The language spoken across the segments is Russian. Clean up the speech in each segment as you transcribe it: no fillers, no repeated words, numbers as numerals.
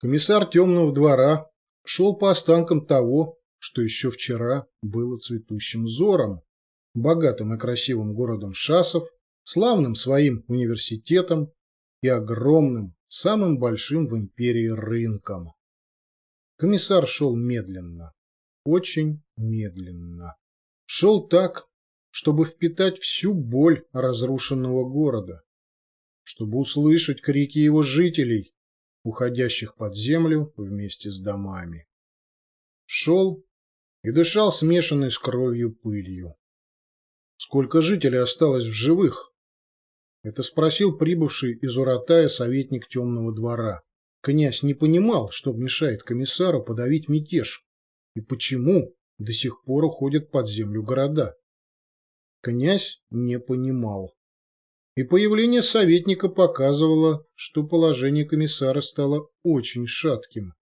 Комиссар темного двора шел по останкам того, что еще вчера было цветущим Зором, богатым и красивым городом Шасов, славным своим университетом и огромным, самым большим в империи рынком. Комиссар шел медленно, очень медленно. Шел так, чтобы впитать всю боль разрушенного города, чтобы услышать крики его жителей, уходящих под землю вместе с домами. Шел и дышал смешанной с кровью пылью. Сколько жителей осталось в живых? Это спросил прибывший из Уратая советник темного двора. Князь не понимал, что мешает комиссару подавить мятеж, и почему до сих пор уходят под землю города. Князь не понимал. И появление советника показывало, что положение комиссара стало очень шатким.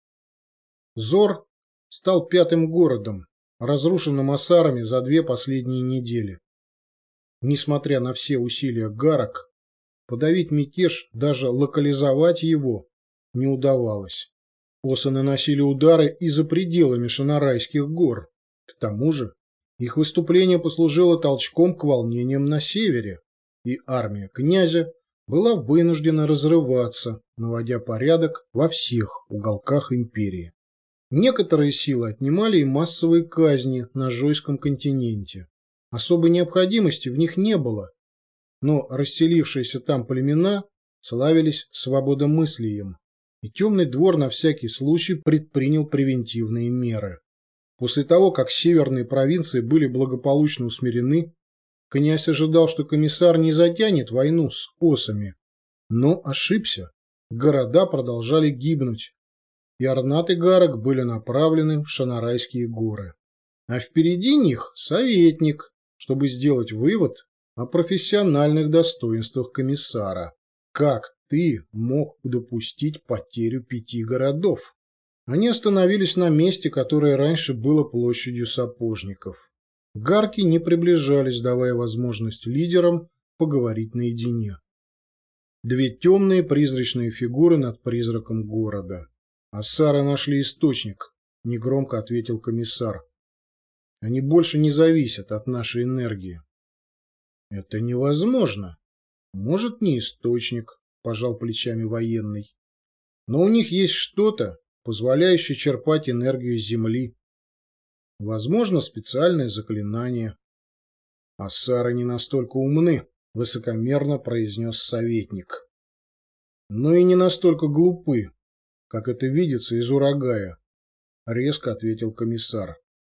Зор стал пятым городом, разрушенным осарами за 2 последние недели. Несмотря на все усилия гарок, подавить мятеж, даже локализовать его, не удавалось. Осы наносили удары и за пределами Шанарайских гор. К тому же их выступление послужило толчком к волнениям на севере, и армия князя была вынуждена разрываться, наводя порядок во всех уголках империи. Некоторые силы отнимали и массовые казни на Жойском континенте. Особой необходимости в них не было, но расселившиеся там племена славились свободомыслием, и темный двор на всякий случай предпринял превентивные меры. После того, как северные провинции были благополучно усмирены, князь ожидал, что комиссар не затянет войну с осами, но ошибся. Города продолжали гибнуть, и орнаты гарок были направлены в Шанарайские горы. А впереди них советник, чтобы сделать вывод о профессиональных достоинствах комиссара. Как ты мог допустить потерю 5 городов? Они остановились на месте, которое раньше было площадью сапожников. Гарки не приближались, давая возможность лидерам поговорить наедине. 2 темные призрачные фигуры над призраком города. «Осары нашли источник», — негромко ответил комиссар. «Они больше не зависят от нашей энергии». «Это невозможно. Может, не источник», — пожал плечами военный. «Но у них есть что-то, позволяющее черпать энергию Земли. Возможно, специальное заклинание». «Осары не настолько умны», — высокомерно произнес советник. «Но и не настолько глупы, как это видится из Урагая», — резко ответил комиссар.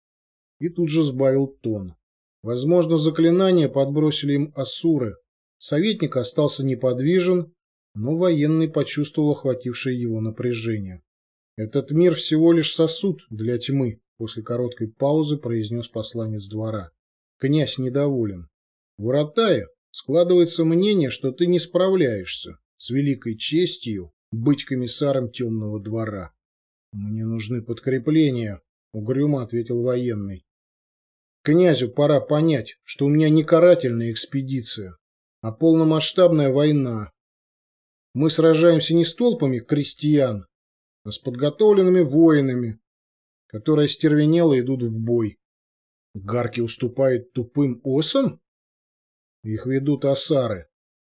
И тут же сбавил тон. Возможно, заклинания подбросили им асуры. Советник остался неподвижен, но военный почувствовал охватившее его напряжение. «Этот мир всего лишь сосуд для тьмы», — после короткой паузы произнес посланец двора. «Князь недоволен. В Уратае складывается мнение, что ты не справляешься с великой честью быть комиссаром темного двора». «Мне нужны подкрепления», — угрюмо ответил военный. «Князю пора понять, что у меня не карательная экспедиция, а полномасштабная война. Мы сражаемся не с толпами крестьян, а с подготовленными воинами, которые остервенело идут в бой. Гарки уступают тупым осам? Их ведут осары.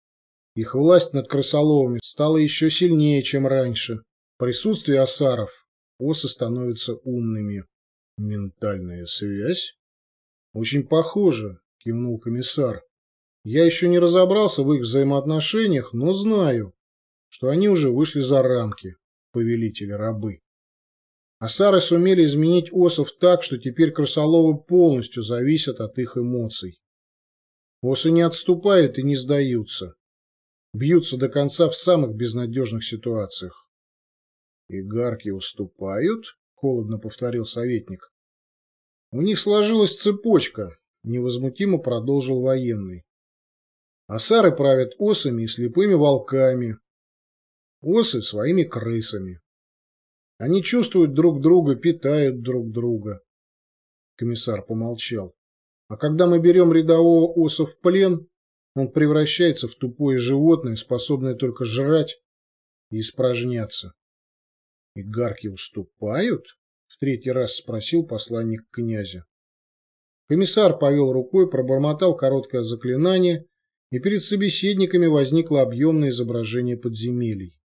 Их власть над крысоловами стала еще сильнее, чем раньше. В присутствии осаров осы становятся умными. Ментальная связь? Очень похоже, кивнул комиссар. Я еще не разобрался в их взаимоотношениях, но знаю, что они уже вышли за рамки, повелители-рабы. Осары сумели изменить осов так, что теперь крысоловы полностью зависят от их эмоций. Осы не отступают и не сдаются. Бьются до конца в самых безнадежных ситуациях. «И гарки уступают?» — холодно повторил советник. «У них сложилась цепочка», — невозмутимо продолжил военный. «Осары правят осами и слепыми волками. Осы своими крысами. Они чувствуют друг друга, питают друг друга». Комиссар помолчал. «А когда мы берем рядового оса в плен, он превращается в тупое животное, способное только жрать и испражняться. Игарки уступают? В третий раз спросил посланник князя. Комиссар повел рукой, пробормотал короткое заклинание, и перед собеседниками возникло объемное изображение подземелий.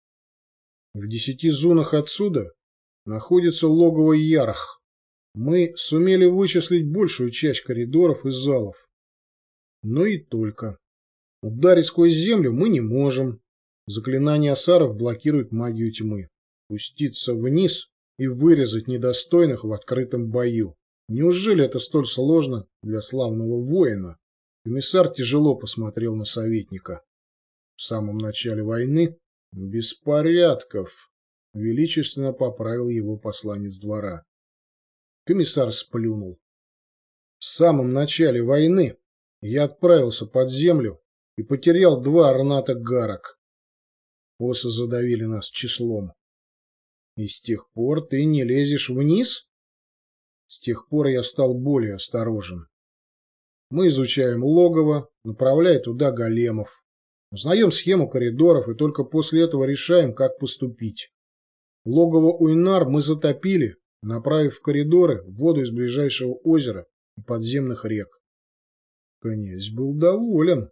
В 10 зунах отсюда находится логово Ярх. Мы сумели вычислить большую часть коридоров и залов. Но и только. Ударить сквозь землю мы не можем. Заклинание асаров блокирует магию тьмы. Пуститься вниз и вырезать недостойных в открытом бою. Неужели это столь сложно для славного воина? Комиссар тяжело посмотрел на советника. В самом начале войны беспорядков, величественно поправил его посланец двора. Комиссар сплюнул. В самом начале войны я отправился под землю и потерял 2 орната гарок. Осы задавили нас числом. И с тех пор ты не лезешь вниз? С тех пор я стал более осторожен. Мы изучаем логово, направляя туда големов. Узнаем схему коридоров и только после этого решаем, как поступить. Логово Уйнар мы затопили, направив в коридоры воду из ближайшего озера и подземных рек. Князь был доволен.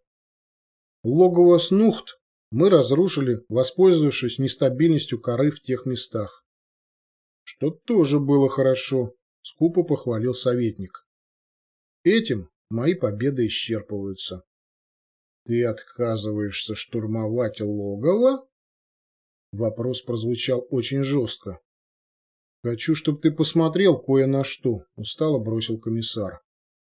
Логово Снухт мы разрушили, воспользовавшись нестабильностью коры в тех местах. Что тоже было хорошо, скупо похвалил советник. Этим мои победы исчерпываются. Ты отказываешься штурмовать логово? Вопрос прозвучал очень жестко. Хочу, чтобы ты посмотрел кое на что, устало бросил комиссар.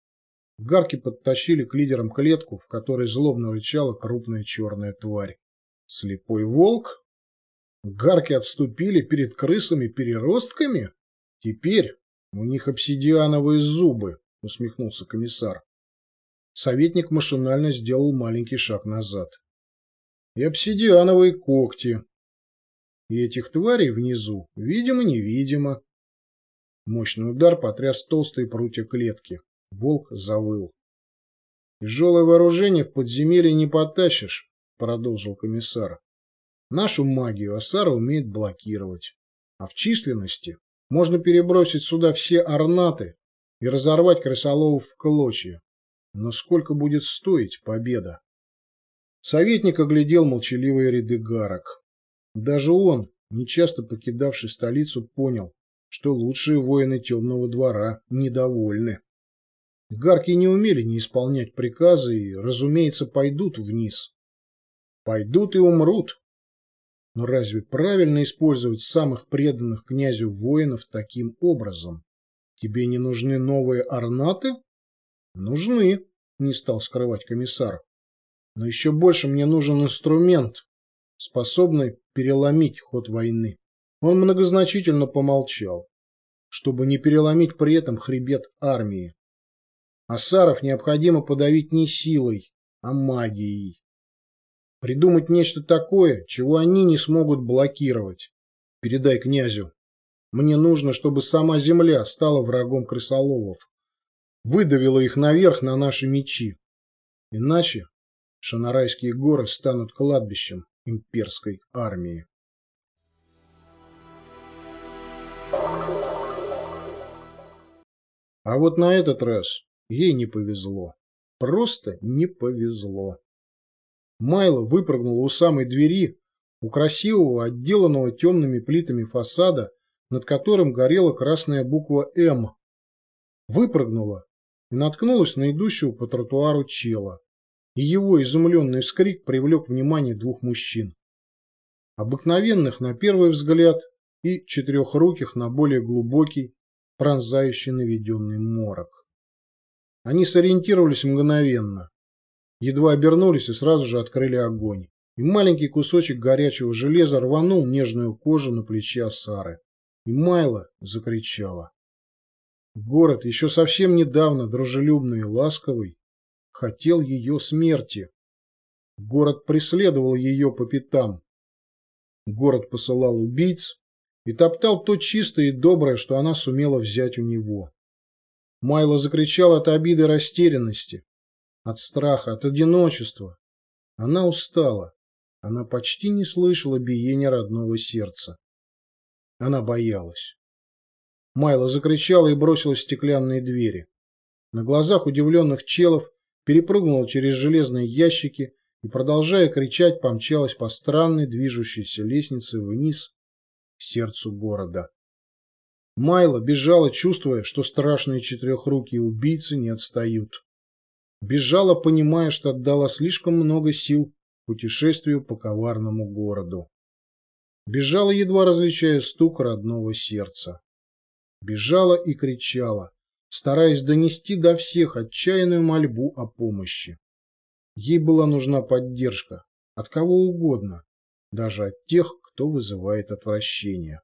Гарки подтащили к лидерам клетку, в которой злобно рычала крупная черная тварь. Слепой волк? Гарки отступили перед крысами-переростками? Теперь у них обсидиановые зубы, усмехнулся комиссар. Советник машинально сделал маленький шаг назад. И обсидиановые когти. И этих тварей внизу, видимо-невидимо. Мощный удар потряс толстые прутья клетки. Волк завыл. «Тяжелое вооружение в подземелье не потащишь», — продолжил комиссар. «Нашу магию асары умеет блокировать. А в численности можно перебросить сюда все орнаты и разорвать крысоловов в клочья. Но сколько будет стоить победа?» Советник оглядел молчаливые ряды гарок. Даже он, нечасто покидавший столицу, понял, что лучшие воины Темного двора недовольны. Гарки не умели не исполнять приказы и, разумеется, пойдут вниз. Пойдут и умрут. Но разве правильно использовать самых преданных князю воинов таким образом? Тебе не нужны новые орнаты? Нужны, не стал скрывать комиссар. Но еще больше мне нужен инструмент, способный переломить ход войны. Он многозначительно помолчал, чтобы не переломить при этом хребет армии. Асаров необходимо подавить не силой, а магией. Придумать нечто такое, чего они не смогут блокировать. Передай князю. Мне нужно, чтобы сама земля стала врагом крысоловов. Выдавила их наверх на наши мечи. Иначе Шанарайские горы станут кладбищем имперской армии. А вот на этот раз ей не повезло. Просто не повезло. Майло выпрыгнула у самой двери, у красивого, отделанного темными плитами фасада, над которым горела красная буква «М». Выпрыгнула и наткнулась на идущего по тротуару чела. И его изумленный вскрик привлек внимание 2 мужчин. Обыкновенных на первый взгляд и 4-руких на более глубокий, пронзающий наведенный морок. Они сориентировались мгновенно. Едва обернулись и сразу же открыли огонь. И маленький кусочек горячего железа рванул нежную кожу на плече Асары. И Майло закричала. Город, еще совсем недавно дружелюбный и ласковый, хотел ее смерти. Город преследовал ее по пятам. Город посылал убийц и топтал то чистое и доброе, что она сумела взять у него. Майло закричал от обиды и растерянности, от страха, от одиночества. Она устала. Она почти не слышала биения родного сердца. Она боялась. Майла закричала и бросилась в стеклянные двери. На глазах удивленных челов перепрыгнула через железные ящики и, продолжая кричать, помчалась по странной движущейся лестнице вниз к сердцу города. Майла бежала, чувствуя, что страшные четырехрукие убийцы не отстают. Бежала, понимая, что отдала слишком много сил путешествию по коварному городу. Бежала, едва различая стук родного сердца. Бежала и кричала, стараясь донести до всех отчаянную мольбу о помощи. Ей была нужна поддержка от кого угодно, даже от тех, кто вызывает отвращение.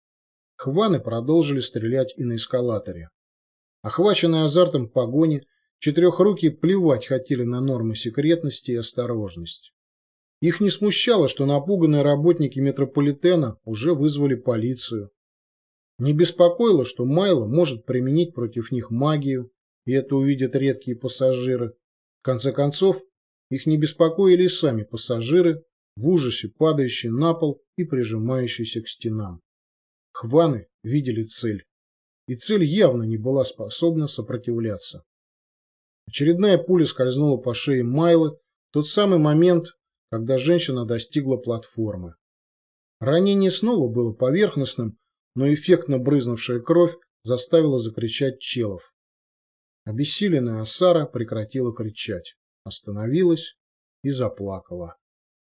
Хваны продолжили стрелять и на эскалаторе. Охваченные азартом погони, четырехрукие плевать хотели на нормы секретности и осторожность. Их не смущало, что напуганные работники метрополитена уже вызвали полицию. Не беспокоило, что Майла может применить против них магию, и это увидят редкие пассажиры. В конце концов, их не беспокоили и сами пассажиры, в ужасе падающие на пол и прижимающиеся к стенам. Хваны видели цель, и цель явно не была способна сопротивляться. Очередная пуля скользнула по шее Майлы в тот самый момент, когда женщина достигла платформы. Ранение снова было поверхностным, но эффектно брызнувшая кровь заставила закричать челов. Обессиленная Асара прекратила кричать, остановилась и заплакала.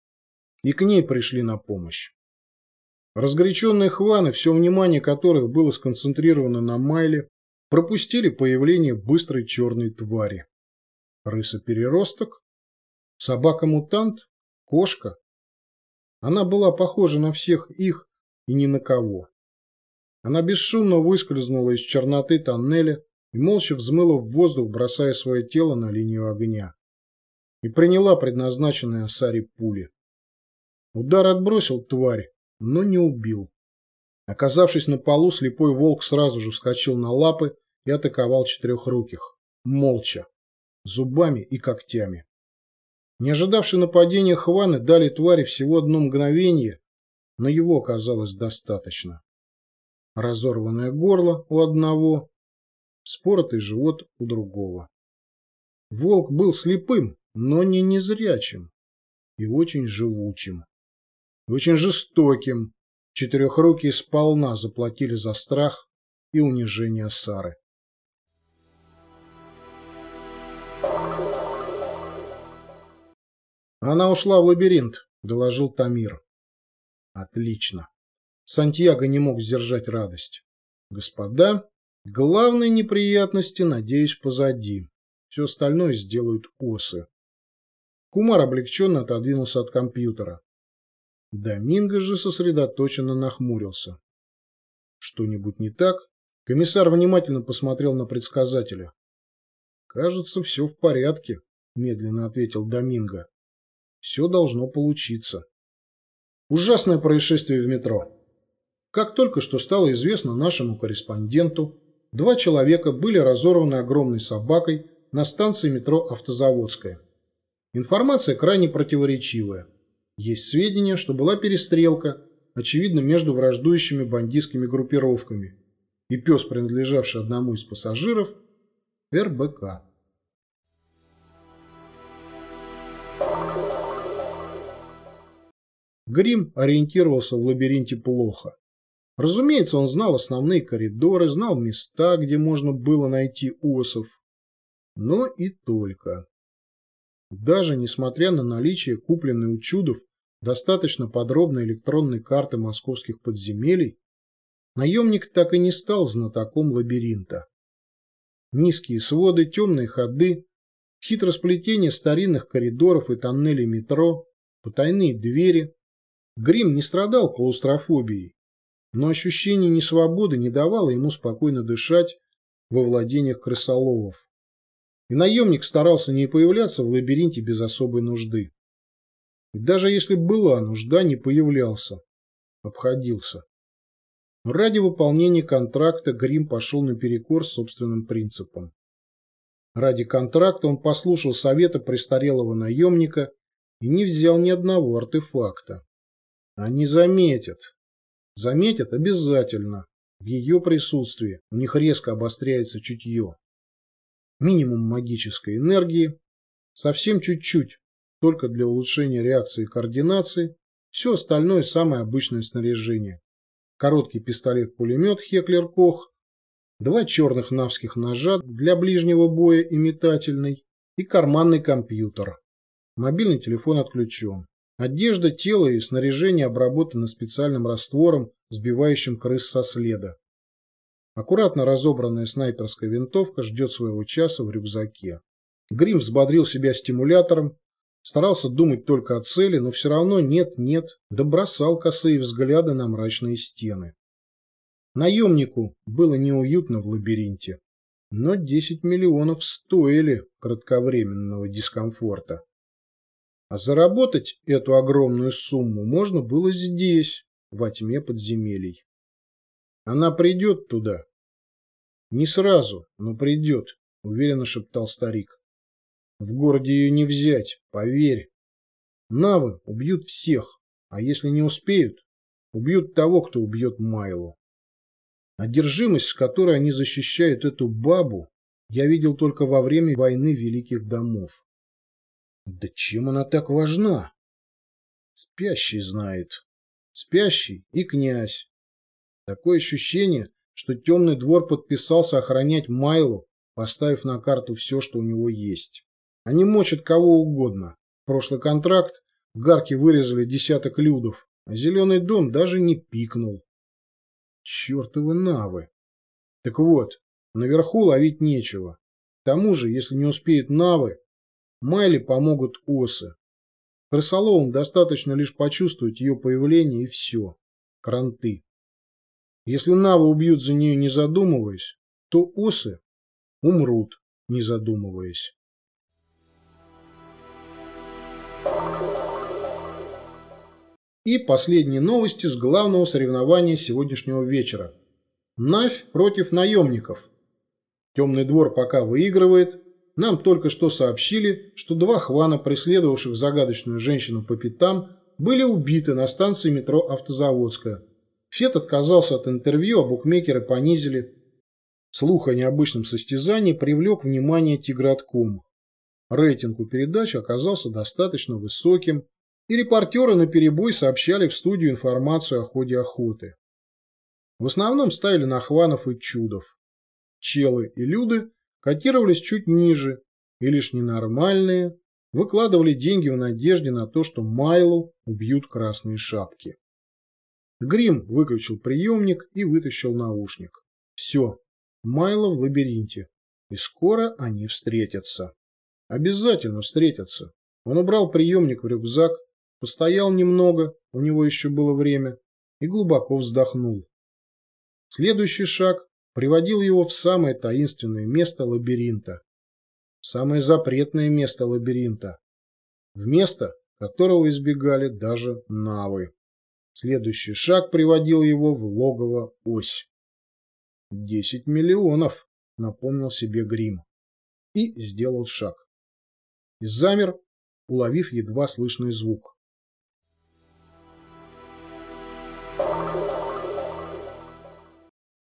И к ней пришли на помощь. Разгоряченные хваны, все внимание которых было сконцентрировано на Майле, пропустили появление быстрой черной твари. Рыса-переросток? Собака-мутант? Кошка? Она была похожа на всех их и ни на кого. Она бесшумно выскользнула из черноты тоннеля и молча взмыла в воздух, бросая свое тело на линию огня. И приняла предназначенные Асаре пули. Удар отбросил тварь, но не убил. Оказавшись на полу, слепой волк сразу же вскочил на лапы и атаковал четырехруких. Молча. Зубами и когтями. Не ожидавшие нападения хваны дали твари всего одно мгновение, но его оказалось достаточно. Разорванное горло у одного, вспоротый живот у другого. Волк был слепым, но не незрячим, и очень живучим, и очень жестоким. Четырехрукие сполна заплатили за страх и унижение Асары. «Она ушла в лабиринт», — доложил Тамир. «Отлично». Сантьяго не мог сдержать радость. «Господа, главные неприятности, надеюсь, позади. Все остальное сделают осы». Кумар облегченно отодвинулся от компьютера. Доминго же сосредоточенно нахмурился. «Что-нибудь не так?» Комиссар внимательно посмотрел на предсказателя. «Кажется, все в порядке», — медленно ответил Доминго. «Все должно получиться». Ужасное происшествие в метро. Как только что стало известно нашему корреспонденту, 2 человека были разорваны огромной собакой на станции метро Автозаводская. Информация крайне противоречивая. Есть сведения, что была перестрелка, очевидно, между враждующими бандитскими группировками, и пес, принадлежавший одному из пассажиров, РБК. Грим ориентировался в лабиринте плохо. Разумеется, он знал основные коридоры, знал места, где можно было найти осов. Но и только. Даже несмотря на наличие купленной у чудов достаточно подробной электронной карты московских подземелий, наемник так и не стал знатоком лабиринта. Низкие своды, темные ходы, хитросплетение старинных коридоров и тоннелей метро, потайные двери. Грим не страдал клаустрофобией, но ощущение несвободы не давало ему спокойно дышать во владениях крысоловов. И наемник старался не появляться в лабиринте без особой нужды. И даже если была нужда, не появлялся, обходился. Ради выполнения контракта Грим пошел наперекор собственным принципам. Ради контракта он послушал совета престарелого наемника и не взял ни одного артефакта. Они заметят. Заметят обязательно. В ее присутствии у них резко обостряется чутье. Минимум магической энергии, совсем чуть-чуть, только для улучшения реакции и координации, все остальное самое обычное снаряжение. Короткий пистолет-пулемет Хеклер-Кох, 2 черных навских ножа для ближнего боя и метательный, и карманный компьютер. Мобильный телефон отключен. Одежда, тело и снаряжение обработаны специальным раствором, сбивающим крыс со следа. Аккуратно разобранная снайперская винтовка ждет своего часа в рюкзаке. Грим взбодрил себя стимулятором, старался думать только о цели, но все равно нет-нет, да бросал косые взгляды на мрачные стены. Наемнику было неуютно в лабиринте, но 10 миллионов стоили кратковременного дискомфорта. А заработать эту огромную сумму можно было здесь, во тьме подземелий. Она придет туда. Не сразу, но придет, уверенно шептал старик. В городе ее не взять, поверь. Навы убьют всех, а если не успеют, убьют того, кто убьет Майлу. Одержимость, с которой они защищают эту бабу, я видел только во время войны Великих Домов. Да чем она так важна? Спящий знает. Спящий и князь. Такое ощущение, что Темный двор подписался охранять Майлу, поставив на карту все, что у него есть. Они мочат кого угодно. Прошлый контракт в Гарке вырезали десяток людов, а Зеленый дом даже не пикнул. Чертовы навы. Так вот, наверху ловить нечего. К тому же, если не успеют навы, Майле помогут осы. Крысоловым достаточно лишь почувствовать ее появление и все. Кранты. Если навы убьют за нее не задумываясь, то осы умрут, не задумываясь. И последние новости с главного соревнования сегодняшнего вечера. Навь против наемников. Темный двор пока выигрывает. Нам только что сообщили, что 2 хвана, преследовавших загадочную женщину по пятам, были убиты на станции метро Автозаводская. Фет отказался от интервью, а букмекеры понизили. Слух о необычном состязании привлек внимание Тигратком. Рейтинг у передачи оказался достаточно высоким, и репортеры наперебой сообщали в студию информацию о ходе охоты. В основном ставили на хванов и чудов. Челы и люды котировались чуть ниже, и лишь ненормальные выкладывали деньги в надежде на то, что Майлу убьют красные шапки. Грим выключил приемник и вытащил наушник. Все, Майло в лабиринте, и скоро они встретятся. Обязательно встретятся. Он убрал приемник в рюкзак, постоял немного, у него еще было время, и глубоко вздохнул. Следующий шаг приводил его в самое таинственное место лабиринта. В самое запретное место лабиринта. В место, которого избегали даже навы. Следующий шаг приводил его в логово Ось. 10 миллионов, напомнил себе Грим. И сделал шаг. И замер, уловив едва слышный звук.